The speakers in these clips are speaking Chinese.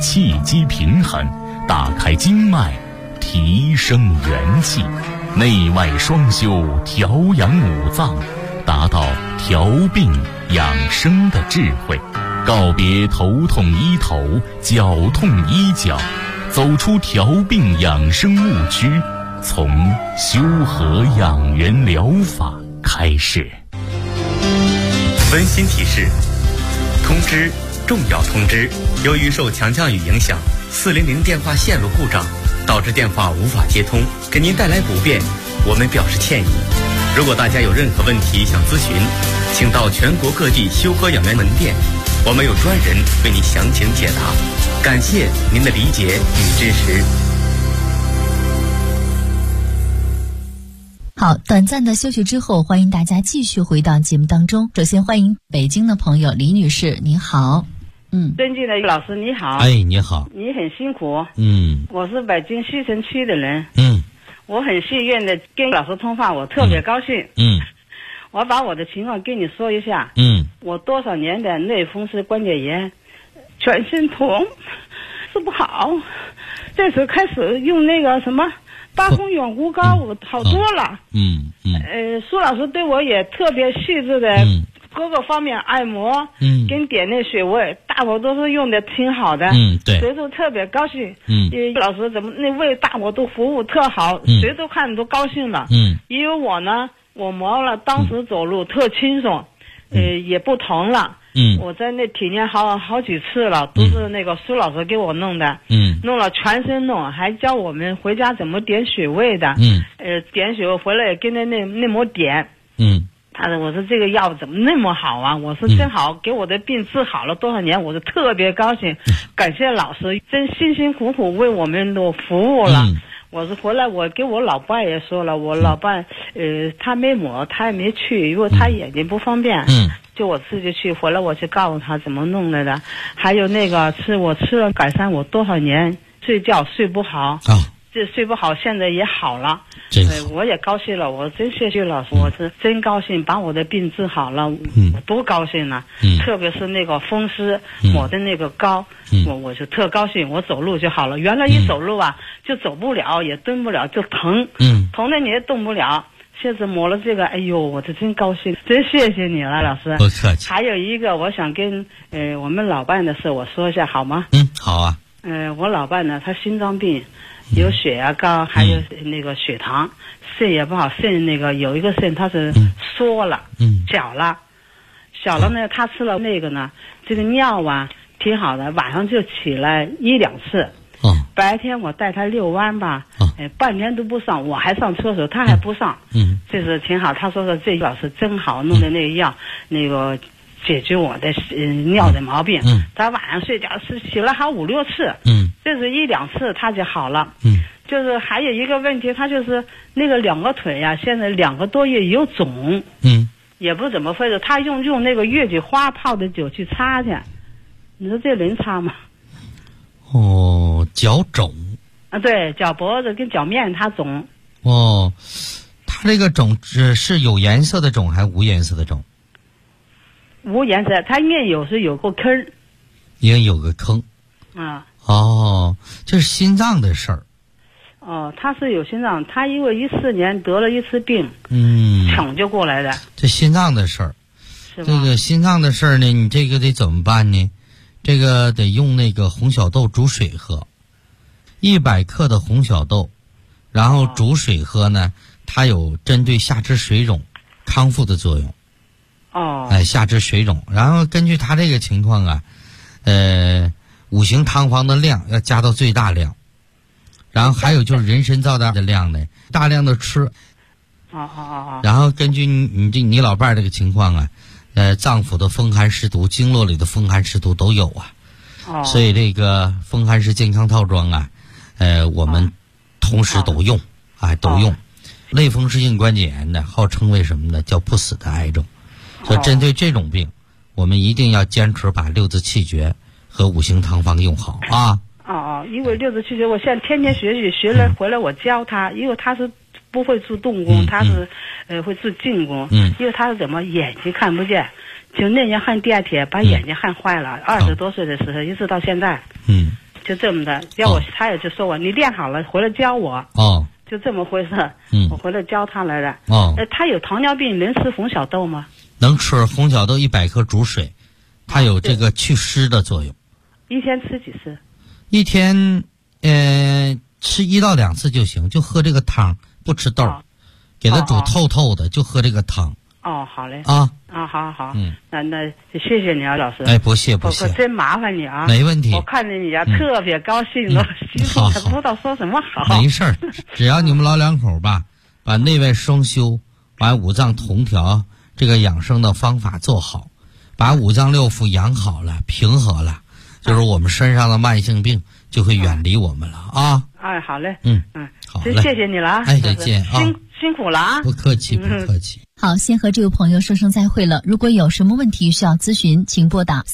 气机平衡，打开经脉，提升元气，内外双修，调养五脏，达到调病养生的智慧，告别头痛医头，脚痛医脚，走出调病养生误区，从修和养元疗法开始。 温馨提示：通知，重要通知！由于受强降雨影响，400电话线路故障，导致电话无法接通，给您带来不便，我们表示歉意。如果大家有任何问题想咨询，请到全国各地修和养元门店，我们有专人为您详情解答。感谢您的理解与支持。 好，短暂的休息之后，欢迎大家继续回到节目当中。首先欢迎北京的朋友李女士，你好。 尊敬的老师你好。 哎，你好。 你很辛苦。我是北京西城区的人。我很幸运的跟老师通话，我特别高兴。我把我的情况跟你说一下。我多少年的类风湿关节炎，全身痛，治不好。这次开始用那个什么八风远骨膏，我好多了。苏老师对我也特别细致的各个方面按摩，跟点那穴位，大伙都是用的挺好的。 对， 谁都特别高兴。老师怎么那为大伙都服务特好，谁都看都高兴了。因为我呢，我磨了，当时走路特轻松，也不疼了。我在那体验好几次了，都是那个苏老师给我弄的。弄了全身弄，还教我们回家怎么点穴位的。点穴位回来也跟那么点。他说：“我说这个药怎么那么好啊？”我说：“正好给我的病治好了多少年，我就特别高兴，感谢老师，真辛辛苦苦为我们都服务了。”我是回来，我给我老伴也说了，我老伴他没抹，他也没去，因为他眼睛不方便。就我自己去，回来我去告诉他怎么弄来的。还有那个我吃了改善我多少年睡觉睡不好。这睡不好，现在也好了。我也高兴了，我真谢谢老师，我是真高兴，把我的病治好了。我多高兴呢！特别是那个风湿抹的那个膏，我就特高兴，我走路就好了。原来一走路啊，就走不了，也蹲不了，就疼。疼的你也动不了。现在抹了这个，哎呦，我这真高兴，真谢谢你了，老师。 不客气。 还有一个，我想跟我们老伴的事我说一下，好吗？ 好啊。 我老伴呢，他心脏病。有血压高，还有那个血糖，肾也不好，肾那个有一个肾它是缩了，小了呢，他吃了那个呢，这个尿啊挺好的，晚上就起来1-2次，白天我带他遛弯吧，半天都不上，我还上厕所，他还不上，这是挺好。他说的这药是真好，弄的那个药那个解决我的尿的毛病。他晚上睡觉是起来好5-6次，这是1-2次他就好了。就是还有一个问题，他就是那个2个腿呀，现在2个多月有肿，也不怎么会的。他用那个月季花泡的酒去擦去，你说这能擦吗？ 脚肿啊，对，脚脖子跟脚面它肿。 他这个肿是有颜色的肿还是无颜色的肿？ 无颜色，它面有时有个坑， 也有个坑。这是心脏的事儿。 他是有心脏，他因为14年得了一次病，抢救过来的。 这心脏的事儿，这个心脏的事儿呢，你这个得怎么办呢？这个得用那个红小豆煮水喝，100克的红小豆，然后煮水喝呢，它有针对下肢水肿康复的作用。下肢水肿，然后根据他这个情况啊，五行汤方的量要加到最大量，然后还有就是人参皂的量呢，大量的吃。然后根据你老伴儿这个情况啊，脏腑的风寒湿毒、经络里的风寒湿毒都有啊。所以这个风寒湿健康套装啊，我们同时都用，都用。类风湿性关节炎呢，号称为什么呢？叫不死的癌症。所以针对这种病，我们一定要坚持把6字气诀和五行汤方用好啊。 因为6字气诀我现在天天学习，学了回来我教他，因为他是不会做动功，他是会做静功，因为他是怎么眼睛看不见，就那年焊地下铁把眼睛焊坏了，20多岁的时候一直到现在。 就这么的，叫我他也就说我你练好了回来教我。 哦， 就这么回事。我回来教他来了。 哦， 他有糖尿病，能吃红小豆吗？ 能吃红小豆100克煮水，它有这个祛湿的作用。 一天吃几次？ 一天吃1到2次就行，就喝这个汤，不吃豆，给它煮透透的，就喝这个汤。 哦，好嘞。好。那谢谢你啊，老师。 哎，不谢。 真麻烦你啊。 没问题。 我看见你啊，特别高兴，心里不知道说什么好。 没事儿，只要你们老两口吧，把内外双修，把五脏同调这个养生的方法做好，把五脏六腑养好了，平和了，就是我们身上的慢性病就会远离我们了啊。 哎，好嘞。 好嘞， 谢谢你了啊。 哎，再见啊。 辛苦了啊。 不客气。 好，先和这位朋友说声再会了。如果有什么问题需要咨询，请拨打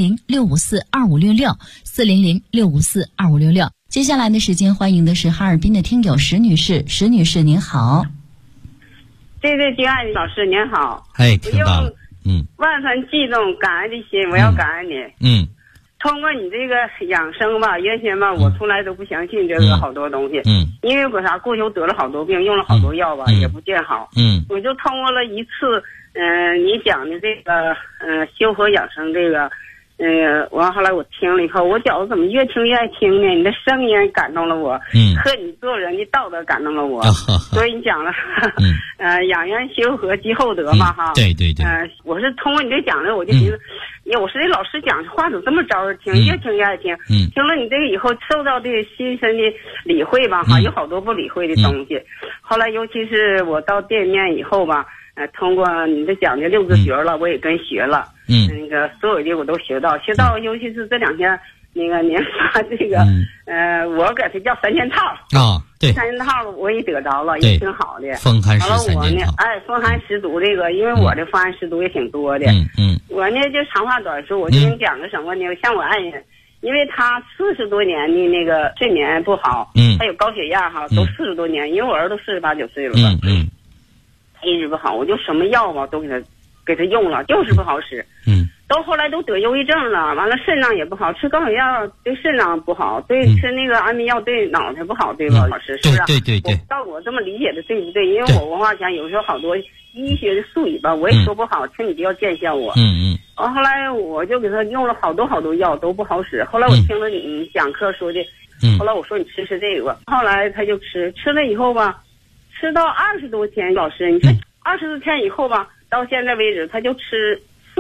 400-654-2566，400-654-2566。接下来的时间，欢迎的是哈尔滨的听友石女士。石女士您好。 对，金爱老师您好。 哎，听到了。 万分激动感恩的心，我要感恩你。通过你这个养生吧，原先吧我从来都不相信这个好多东西。因为啥？过去我得了好多病，用了好多药吧，也不见好。我就通过了一次你讲的这个修和养生这个完后来我听了以后，我觉得怎么越听越爱听呢？你的声音感动了我，和你做人的道德感动了我。所以你讲了养元修和积厚德嘛哈。 对。 我是通过你这讲的，我就寻思。我说这老师讲话怎么这么招人听，越听越爱听。听了你这个以后，受到这个心身的理会吧，有好多不理会的东西。后来尤其是我到店面以后吧，通过你这讲的6字诀了，我也跟学了。那个所有的我都学到，尤其是这2天那个您发这个我给它叫3件套啊。对 ，3件套我也得着了，也挺好的。 风寒湿3件套。 风寒湿毒这个，因为我的风寒湿毒也挺多的。我呢就长话短说，我就跟你讲个什么呢？像我爱人，因为他40多年的那个睡眠不好，还有高血压哈，都40多年。因为我儿子都48、9岁了吧，一直不好，我就什么药吧都给他用了，就是不好使。到后来都得忧郁症了，完了肾脏也不好，吃高血压对肾脏不好，对吃那个安眠药对脑袋不好，对吧，老师？是不是？ 对。 我这么理解的对不对？因为我文化讲，有时候好多医学的术语吧，我也说不好，请你不要见笑我。后来我就给他用了好多药都不好使。后来我听了你讲课说的，后来我说你吃这个，后来他就吃了以后吧，吃到20多天，老师你说20多天以后吧，到现在为止他就吃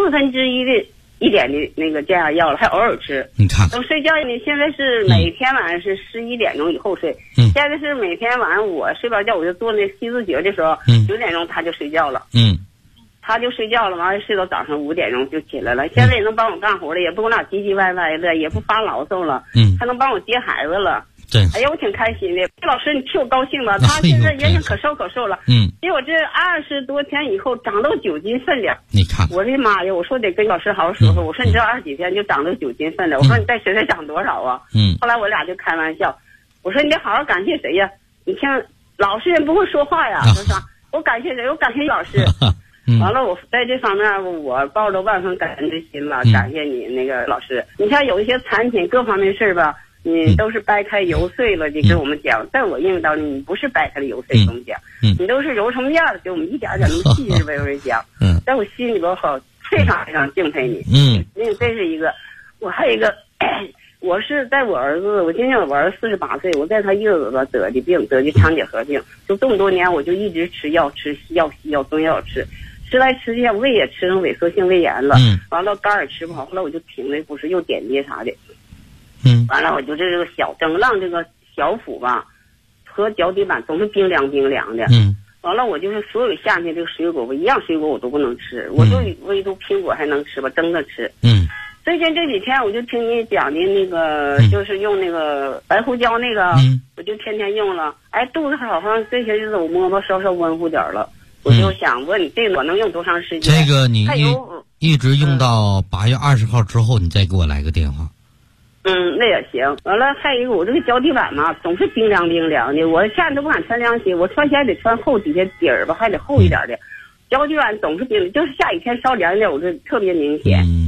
1/4的一点的那个降压药了，还偶尔吃。 你看， 等睡觉呢，现在是每天晚上是11点钟以后睡。现在是每天晚上我睡不着觉，我就做那7字诀的时候，9点钟他就睡觉了。他就睡觉了，完了睡到早上5点钟就起来了。现在也能帮我干活了，也不跟我俩唧唧歪歪的，也不发牢骚了。还能帮我接孩子了。哎呀，我挺开心的。老师，你替我高兴吧？他现在原先可瘦了。结果这20多天以后长到9斤分了。 你看， 我的妈呀！我说得跟老师好好说说。我说你这20几天就长到9斤分了。我说你再学长多少啊？后来我俩就开玩笑，我说你得好好感谢谁呀？你听老实人不会说话呀。他说我感谢谁？我感谢老师。完了，我在这方面我抱着万分感恩的心了，感谢你那个老师。你像有一些产品各方面事儿吧，你都是掰开揉碎了的给我们讲，在我认为当中你不是掰开了揉碎给我们讲，你都是揉成面的给我们一点点那么细致微微讲。在我心里边好非常非常敬佩你。那这是一个，我还有一个，我是在我儿子，我今年我儿子48岁，我在他月子吧得的病，得的肠结核病，就这么多年我就一直吃药，吃西药中药吃。吃来吃去，胃也吃成萎缩性胃炎了，完了肝也吃不好，后来我就停了，不是又点滴啥的，完了我就这个小正浪这个小腹吧，和脚底板总是冰凉的，完了我就是所有夏天这个水果，我一样水果我都不能吃，我就唯独苹果还能吃吧，蒸着吃。最近这几天我就听你讲的那个，就是用那个白胡椒那个，我就天天用了，哎，肚子好像这些日子我摸摸稍稍温乎点了。我就想问你，这个我能用多长时间？ 这个你一直用到8月20号之后，你再给我来个电话。 那也行。完了，还有一个，我这个脚底板嘛，总是冰凉的。我夏天都不敢穿凉鞋，我穿鞋还得穿厚，底下底儿吧还得厚一点的。脚底板总是冰，就是下雨天稍凉点，我这特别明显。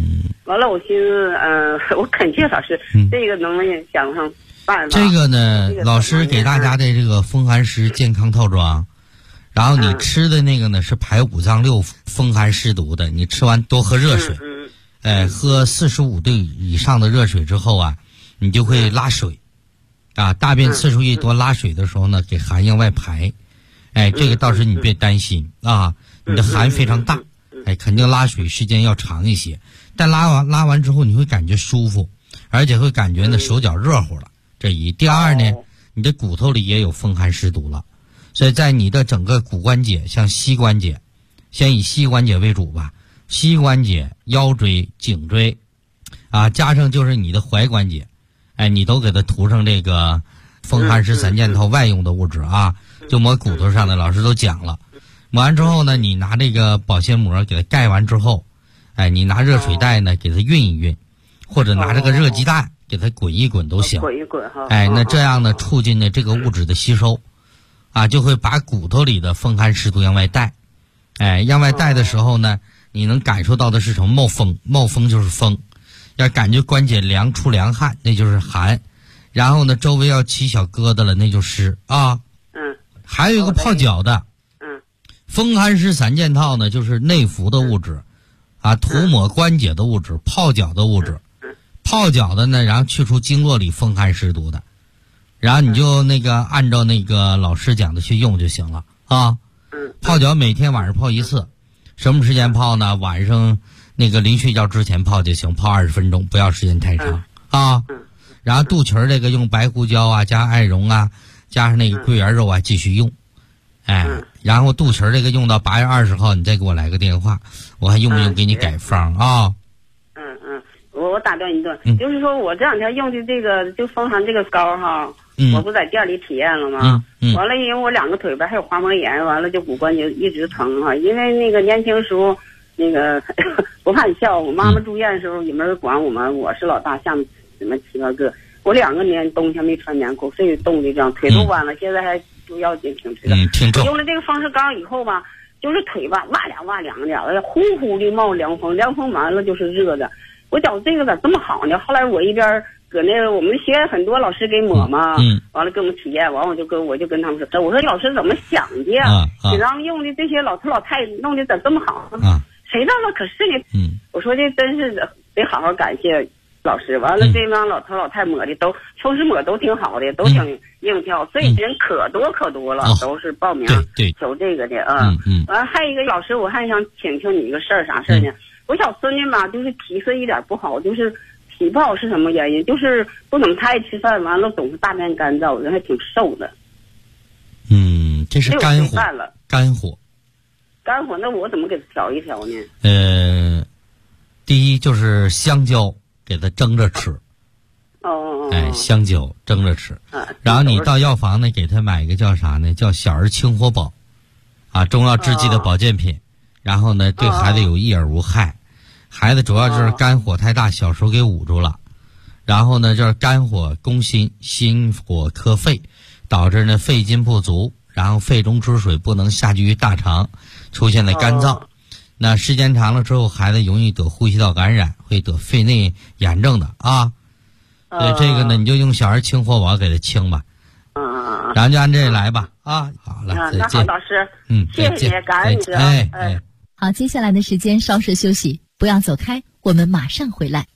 完了，我寻思，我恳切老师，这个能不能想上办法？ 这个呢，老师给大家的这个风寒湿健康套装，然后你吃的那个呢是排五脏六腑、风寒湿毒的，你吃完多喝热水，喝45度以上的热水之后啊，你就会拉水，啊，大便次数越多，拉水的时候呢，给寒向外排，这个倒是你别担心啊，你的寒非常大，肯定拉水时间要长一些。但拉完之后你会感觉舒服，而且会感觉呢手脚热乎了。这一，第二呢，你的骨头里也有风寒湿毒了，所以在你的整个骨关节，像膝关节，先以膝关节为主吧，膝关节、腰椎、颈椎，啊，加上就是你的踝关节，你都给它涂上这个风寒湿3件套外用的物质啊，就抹骨头上的，老师都讲了。抹完之后呢，你拿这个保鲜膜给它盖完之后。你拿热水袋呢给它熨一熨，或者拿这个热鸡蛋给它滚一滚都行。 滚一滚哈。 那这样呢促进呢这个物质的吸收，啊，就会把骨头里的风寒湿毒向外带。向外带的时候呢，你能感受到的是什么？冒风，冒风就是风，要感觉关节凉出凉汗，那就是寒。然后呢，周围要起小疙瘩了，那就湿啊。还有一个泡脚的。风寒湿3件套呢，就是内服的物质。啊，涂抹关节的物质，泡脚的物质，泡脚的呢，然后去除经络里风寒湿毒的，然后你就那个按照那个老师讲的去用就行了啊。泡脚每天晚上泡1次，什么时间泡呢？晚上那个临睡觉之前泡就行，泡20分钟，不要时间太长啊。然后肚脐这个用白胡椒啊，加艾绒啊，加上那个桂圆肉啊，继续用。然后肚脐这个用到8月20号，你再给我来个电话，我还用不用给你改方啊？ 我打断一段，就是说我这2天用的这个就风寒这个膏哈，我不在店里体验了吗？完了，因为我2个腿吧还有滑膜炎，完了就骨关节一直疼哈。因为那个年轻时候那个不怕你笑，我妈妈住院的时候也没人管我们，我是老大，下面什么7、8个，我2个年冬天没穿棉裤，所以冻的这样，腿都弯了，现在还都腰筋挺直的。我用了这个风湿膏以后吧，就是腿吧哇凉的，呼呼的冒凉风，凉风完了就是热的。我觉得这个咋这么好呢？后来我一边搁那个我们学院很多老师给抹嘛，完了跟我们体验，完我就跟他们说，我说老师怎么想的呀？给咱们用的这些老头老太弄的咋这么好？谁知道可是呢？我说这真是得好好感谢老师。完了这帮老头老太抹的都风湿抹都挺好的，都挺硬跳，所以人可多了，都是报名求这个的啊。完了还有一个老师，我还想请教你一个事儿，啥事儿呢？我小孙女嘛，就是脾色一点不好，就是脾不好是什么原因？就是不怎么太爱吃饭，完了总是大便干燥，人还挺瘦的。 这是肝火。肝火， 那我怎么给他调一调呢？ 第一就是香蕉，给他蒸着吃。香蕉蒸着吃。然后你到药房呢，给他买一个叫啥呢？叫小儿清火宝，啊，中药制剂的保健品。然后呢，对孩子有益而无害。孩子主要就是肝火太大，小时候给捂住了，然后呢就是肝火攻心，心火克肺，导致呢肺筋不足，然后肺中之水不能下聚于大肠，出现了干燥。那时间长了之后，孩子容易得呼吸道感染，会得肺内炎症的啊。所以这个呢，你就用小儿清火宝给他清吧。然后就按这来吧啊。好了，再见。 老师，谢谢，感恩你。 好，接下来的时间稍事休息，不要走开，我们马上回来。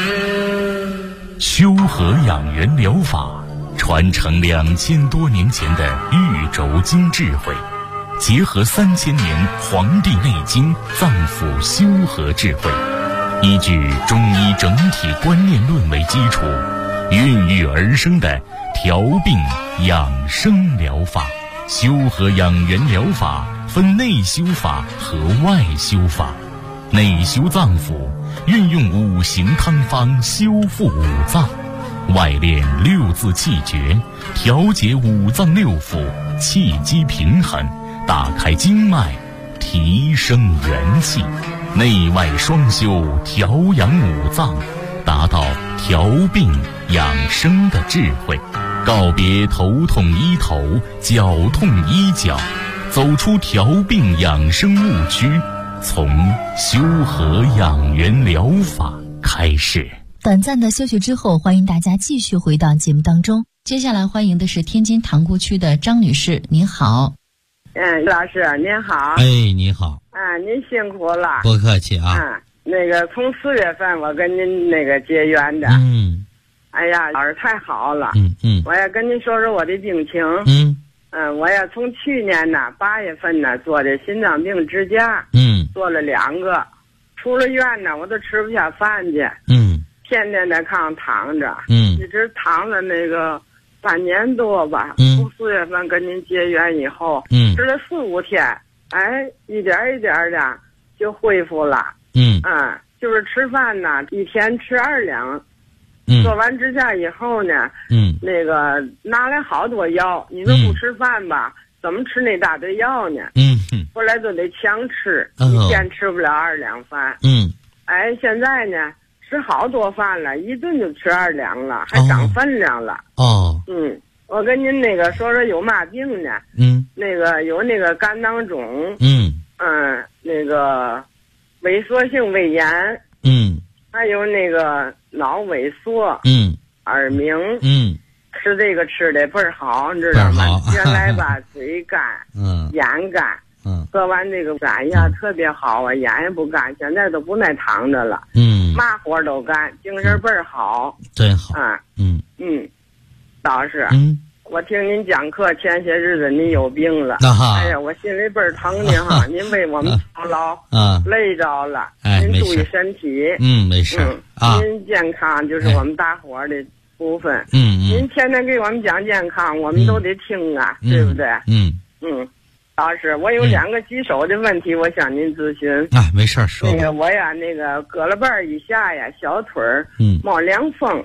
修和养元疗法传承2000多年前的玉轴经智慧，结合3000年《黄帝内经》脏腑修和智慧，依据中医整体观念论为基础，孕育而生的调病养生疗法。修和养元疗法分内修法和外修法。内修脏腑，运用5行汤方修复五脏；外练6字气诀，调节五脏六腑，气机平衡，打开经脉，提升元气，内外双修，调养五脏，达到调病养生的智慧。告别头痛医头，脚痛医脚，走出调病养生误区，从修和养元疗法开始。 短暂的休息之后，欢迎大家继续回到节目当中。接下来欢迎的是天津塘沽区的张女士，您好。 老师您好。 哎，你好。 您辛苦了。 不客气啊。 从4月份我跟您结缘的。哎呀，老师太好了。我也跟您说说我的病情。我也从去年8月份做的心脏病支架。做了2个，出了院我都吃不下饭去。天天在炕上躺着。一直躺了3年多吧。从4月份跟您结缘以后，吃了4、5天，一点一点的就恢复了。就是吃饭一天吃2两。做完支架以后呢，拿来好多药，你说不吃饭吧，怎么吃那大堆药呢？后来都得强吃，一天吃不了2两饭。现在呢吃好多饭了，一顿就吃2两了，还长分量了。我跟您说说有嘛病呢？有肝囊肿。萎缩性胃炎。还有脑萎缩。耳鸣。吃这个吃的倍儿好，你知道吗？原来吧嘴干，眼干。喝完这个哎呀特别好啊，眼也不干，现在都不耐躺着了。嘛活都干，精神倍儿好。 真好。 老师。我听您讲课前些日子您有病了。哎呀，我心里倍儿疼您哈。您为我们操劳。累着了。您注意身体。 没事。 您健康就是我们大伙儿的部分。您天天给我们讲健康，我们都得听啊，对不对？老师，我有2个棘手的问题，我向您咨询。 没事说。 我呀，胳肋瓣以下呀，小腿儿冒凉风。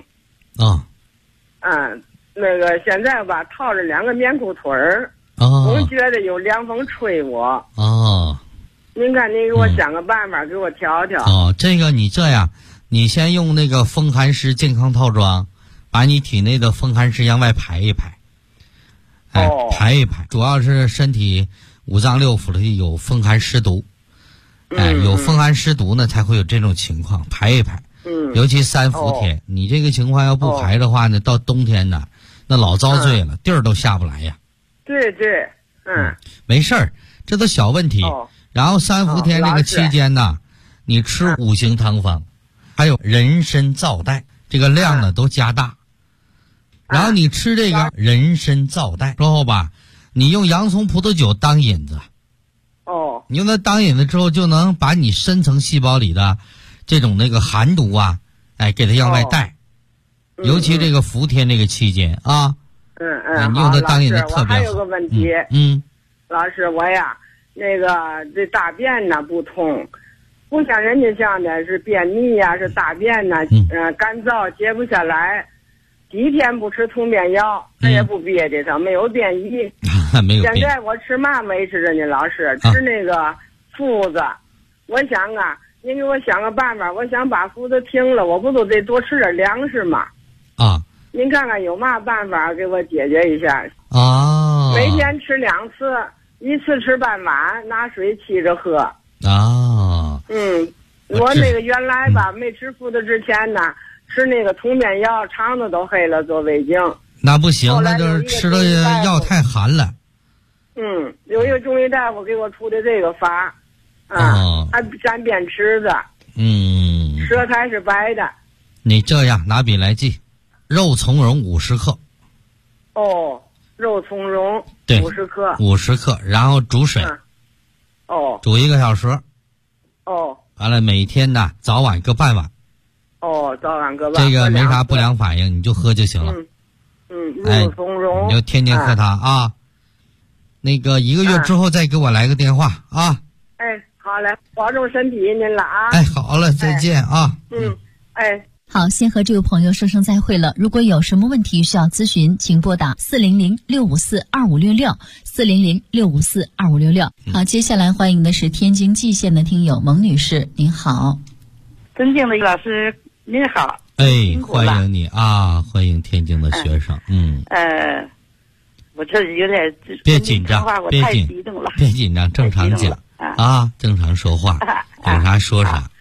现在吧套着2个棉裤腿儿。总觉得有凉风吹我。您看您给我想个办法，给我调调。 这个你这样，你先用风寒湿健康套装，把你体内的风寒湿向外排一排。排一排，主要是身体5脏6腑里有风寒湿毒。有风寒湿毒呢，才会有这种情况。排一排。尤其3伏天，你这个情况要不排的话呢，到冬天呢，那老遭罪了，地儿都下不来呀。 对。 没事儿，这都小问题。然后3伏天这个期间呢，你吃5行汤方，还有人参皂带，这个量呢都加大。然后你吃这个人参皂带之后吧，你用洋葱葡萄酒当引子。你用它当引子之后，就能把你深层细胞里的这种寒毒啊，给它向外带。尤其这个伏天这个期间啊。你用它当引子特别好。 我还有个问题。老师，我呀，这大便呢不通，不像人家像的是便秘呀，是大便呢干燥结不下来。几天不吃通便药，它也不憋的，它没有便意。 没有便。 现在我吃嘛维持着呢，老师吃麸子。我想您给我想个办法，我想把麸子停了，我不都得多吃点粮食吗？您看看有嘛办法给我解决一下？每天吃2次，一次吃半碗，拿水沏着喝。我原来吧没吃麸子之前呢，吃通便药，肠子都黑了，做胃镜。那不行， 那就是吃的药太寒了。 有一个中医大夫给我出的这个法，还沾便池子。舌苔是白的。 你这样拿笔来记，肉苁蓉50克。 肉苁蓉50克。 50克，然后煮水。煮1个小时。完了，每天呢早晚各半碗。 早晚各半。 这个没啥不良反应，你就喝就行了。 肉苁蓉。 你就天天喝它啊。1个月之后再给我来个电话啊。 好嘞，保重身体您了啊。 好了，再见啊。 好，先和这位朋友说声再会了。如果有什么问题需要咨询，请拨打400-654-2566，400-654-2566。好，接下来欢迎的是天津蓟县的听友蒙女士，您好。 尊敬的老师您好。 欢迎你啊，欢迎天津的学生。 我这有点别紧张， 我太激动了。 别紧张，正常讲啊，正常说话，有啥说啥。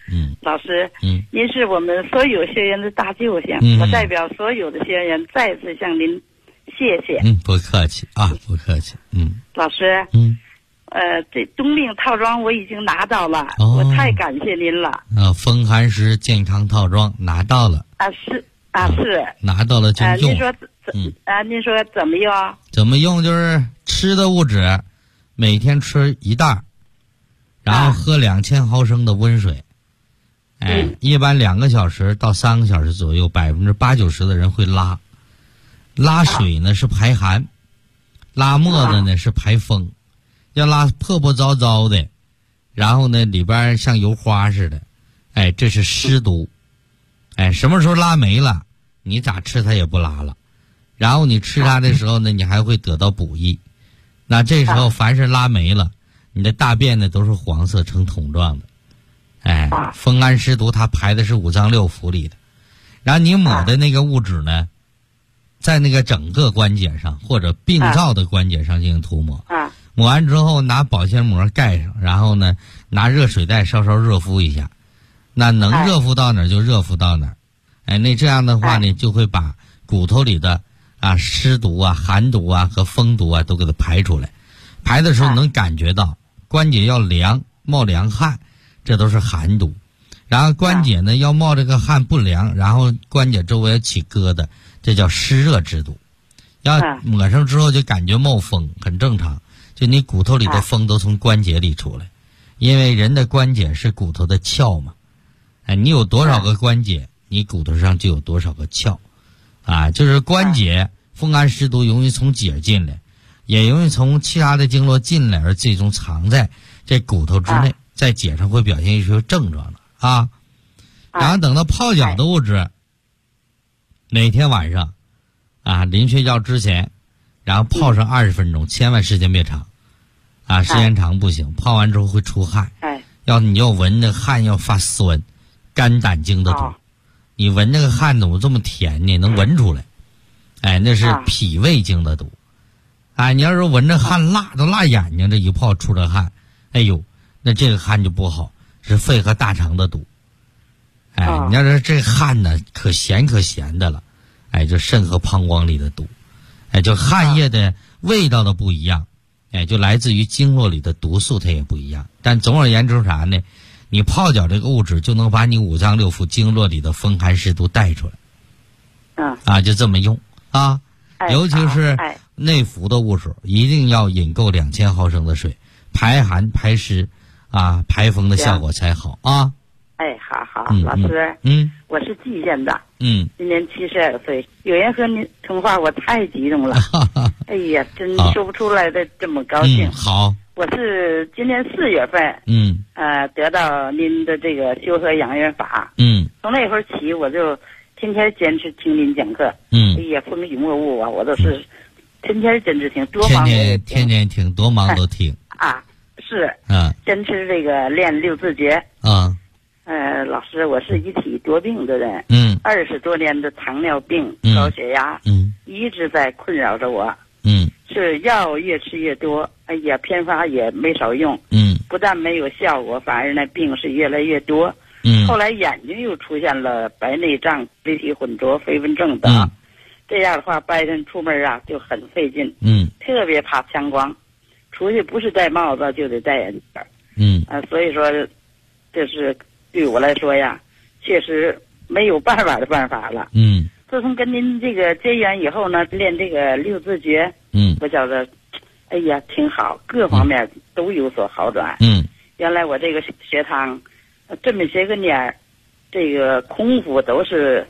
老师，您是我们所有学员的大救星，我代表所有的学员再次向您谢谢。 不客气啊，不客气。 老师，这冬病套装我已经拿到了，我太感谢您了。 风寒湿健康套装拿到了。 是拿到了就用。 您说怎么用？ 怎么用就是吃的物质，每天吃1袋，然后喝2000毫升的温水。一般2个小时到3个小时左右，80%-90%的人会拉。拉水呢是排寒，拉沫子呢是排风。要拉破破糟糟的，然后呢里边像油花似的，这是湿毒。什么时候拉没了，你咋吃它也不拉了。然后你吃它的时候呢，你还会得到补益。那这时候凡是拉没了，你的大便呢都是黄色呈桶状的。风寒湿毒它排的是5脏6腑里的，然后你抹的那个物质呢，在那个整个关节上或者病灶的关节上进行涂抹。抹完之后拿保鲜膜盖上，然后呢拿热水袋稍稍热敷一下，那能热敷到哪儿就热敷到哪儿。那这样的话呢，就会把骨头里的湿毒寒毒和风毒都给它排出来。排的时候能感觉到关节要凉，冒凉汗，这都是寒毒。然后关节呢要冒这个汗不凉，然后关节周围要起疙瘩，这叫湿热之毒。要抹上之后就感觉冒风，很正常。就你骨头里的风都从关节里出来，因为人的关节是骨头的鞘嘛。你有多少个关节，你骨头上就有多少个鞘。就是关节风寒湿毒容易从节进来，也容易从其他的经络进来，而最终藏在这骨头之内，在节上会表现一些症状的。然后等到泡脚的物质，每天晚上临睡觉之前，然后泡上20分钟，千万时间别长。时间长不行，泡完之后会出汗。你要闻那汗要发酸，肝胆经的毒。你闻那个汗怎么这么甜呢？能闻出来。那是脾胃经的毒。你要是闻着汗辣都辣眼睛，这一泡出着汗，那这个汗就不好，是肺和大肠的毒。你要是这汗呢，可咸的了。就肾和膀胱里的毒。就汗液的味道的不一样。就来自于经络里的毒素它也不一样。但总而言之啥呢？你泡脚这个物质就能把你5脏6腑经络里的风寒湿毒带出来。就这么用尤其是内服的物质，一定要饮够2000毫升的水，排寒排湿排风的效果才好。 好，老师，我是蓟县的，今年72岁。有人和您通话，我太激动了，真说不出来的这么高兴。 好， 我是今年4月份，得到您的这个修和养元法，从那会儿起，我就天天坚持听您讲课，风雨莫误我都是天天坚持听，多忙天天听，多忙都听坚持这个练6字诀。老师，我是一体多病的人，20多年的糖尿病、高血压，一直在困扰着我，是药越吃越多，偏方也没少用，不但没有效果，反而呢病是越来越多，后来眼睛又出现了白内障、离体混浊、飞蚊症等，这样的话白天出门就很费劲，特别怕强光，出去不是戴帽子就得戴眼镜，所以说这是对我来说确实没有办法的办法了。自从跟您这个结缘以后呢，练这个6字诀，我觉得挺好，各方面都有所好转。原来我这个血糖这么些个年，这个空腹都是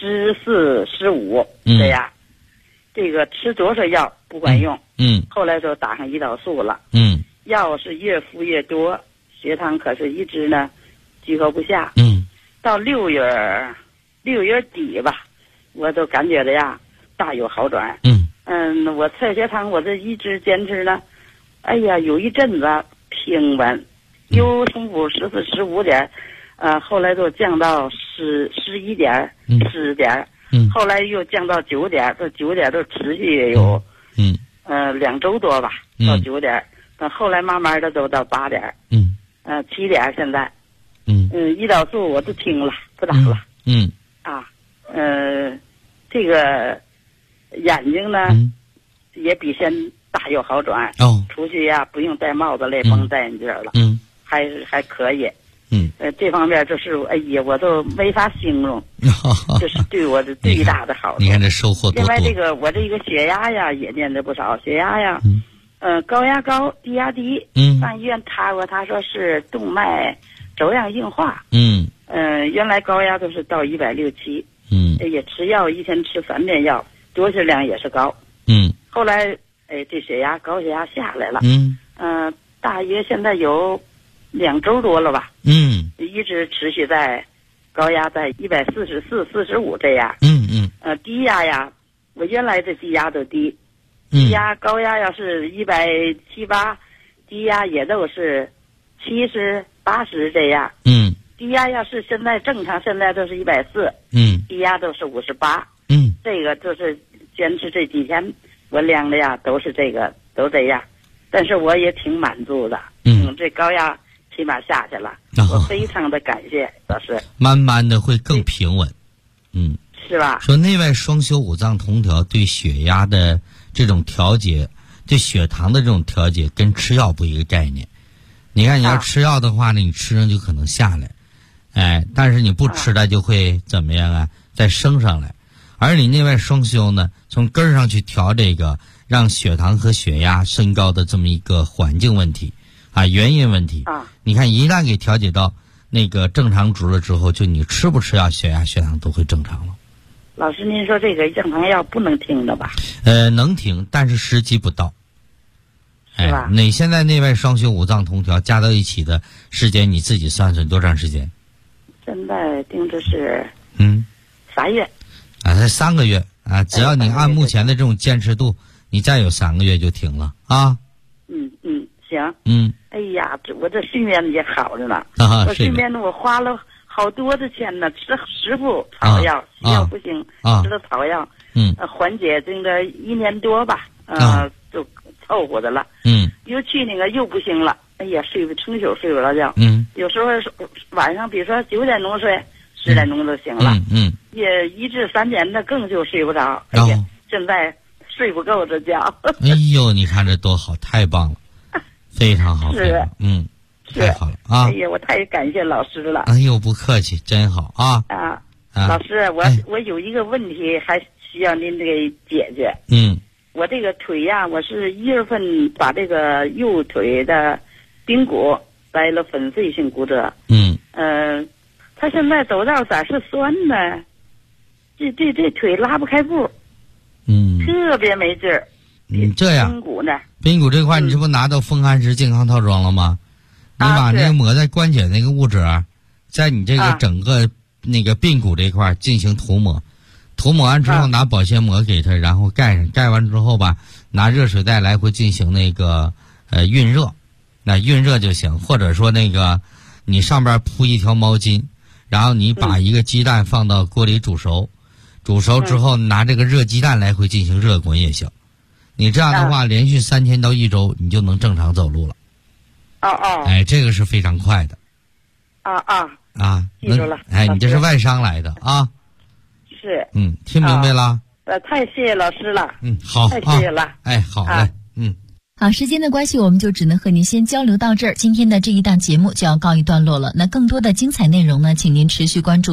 14、15这样，这个吃多少药不管用。后来就打上胰岛素了。药是越服越多，血糖可是一直呢居高不下。到6月底吧，我都感觉的大有好转。我测血糖，我这一直坚持呢，有一阵子平稳，由空腹14、15点，后来就降到11点、10点，后来又降到9点，这9点都持续也有2周多吧，到9点，后来慢慢的都到8点，7点现在。 胰岛素我都停了，不打了。这个眼睛呢，也比先大有好转。出去呀不用戴帽子了，甭戴眼镜了。还可以。这方面就是哎呀，我都没法形容，这是对我的最大的好处。 你看这收获多多。 另外我这个血压呀也练的不少，血压呀，高压高，低压低。上医院查过，他说是动脉粥样硬化。原来高压都是到167。也吃药，一天吃3遍药，多血量也是高。后来这高血压下来了。大约现在有2周多了吧。一直持续在高压在144、45这样。低压呀，我原来的低压都低，高压要是170、8，低压也都是70、80这样。低压要是现在正常，现在都是140。低压都是58。这个就是坚持这几天我量的呀，都是这个都这样，但是我也挺满足的。这高压起码下去了，我非常的感谢老师。 慢慢的会更平稳。 是吧？ 说内外双修五脏同调对血压的这种调节，对血糖的这种调节，跟吃药不一个概念。你看，你要吃药的话呢，你吃上就可能下来。但是你不吃它就会怎么样啊？再升上来。而你内外双修呢，从根儿上去调这个让血糖和血压升高的这么一个环境问题原因问题。你看一旦给调节到那个正常值了之后，就你吃不吃药，血压血糖都会正常了。 老师，您说这个降糖药不能停的吧？ 能停，但是时机不到。 是吧？ 你现在内外双修五脏同调加到一起的时间，你自己算算多长时间？ 现在定的是3月。 才3个月只要你按目前的这种坚持度，你再有3个月就停了啊。 行。哎呀，我这睡眠也好着呢。我睡眠我花了好多的钱呢，吃10副草药，西药不行，吃的草药，缓解这个1年多吧，就凑合的了。又去那个又不行了，哎呀，成宿睡不着觉。有时候晚上比如说9点钟睡，10点钟就醒了。也1至3点的更就睡不着。哎呀，现在睡不够这觉。 哎呦，你看这多好，太棒了，非常好。 是。 太好了啊！ 哎呀，我太感谢老师了。 哎呦，不客气，真好啊！ 老师，我有一个问题还需要您给解决。我这个腿呀，我是1月份把这个右腿的髌骨来了粉碎性骨折。他现在走道咋是酸呢？这腿拉不开步。特别没劲儿。 这样。 髌骨呢？ 髌骨这块，你这不拿到风寒石健康套装了吗？你把那个抹在关节那个物质在你这个整个那个髌骨这块进行涂抹，涂抹完之后拿保鲜膜给它，然后盖上，盖完之后吧，拿热水袋来回进行那个熨热，那熨热就行。或者说那个你上边铺一条毛巾，然后你把一个鸡蛋放到锅里煮熟，煮熟之后拿这个热鸡蛋来回进行热滚也行。你这样的话，连续3天到1周，你就能正常走路了。这个是非常快的。 记住了。 你这是外伤来的啊。 是。 听明白了。 太谢谢老师了。 好。 太谢谢了。 好嘞。 好，时间的关系，我们就只能和您先交流到这儿。今天的这一档节目就要告一段落了。那更多的精彩内容呢，请您持续关注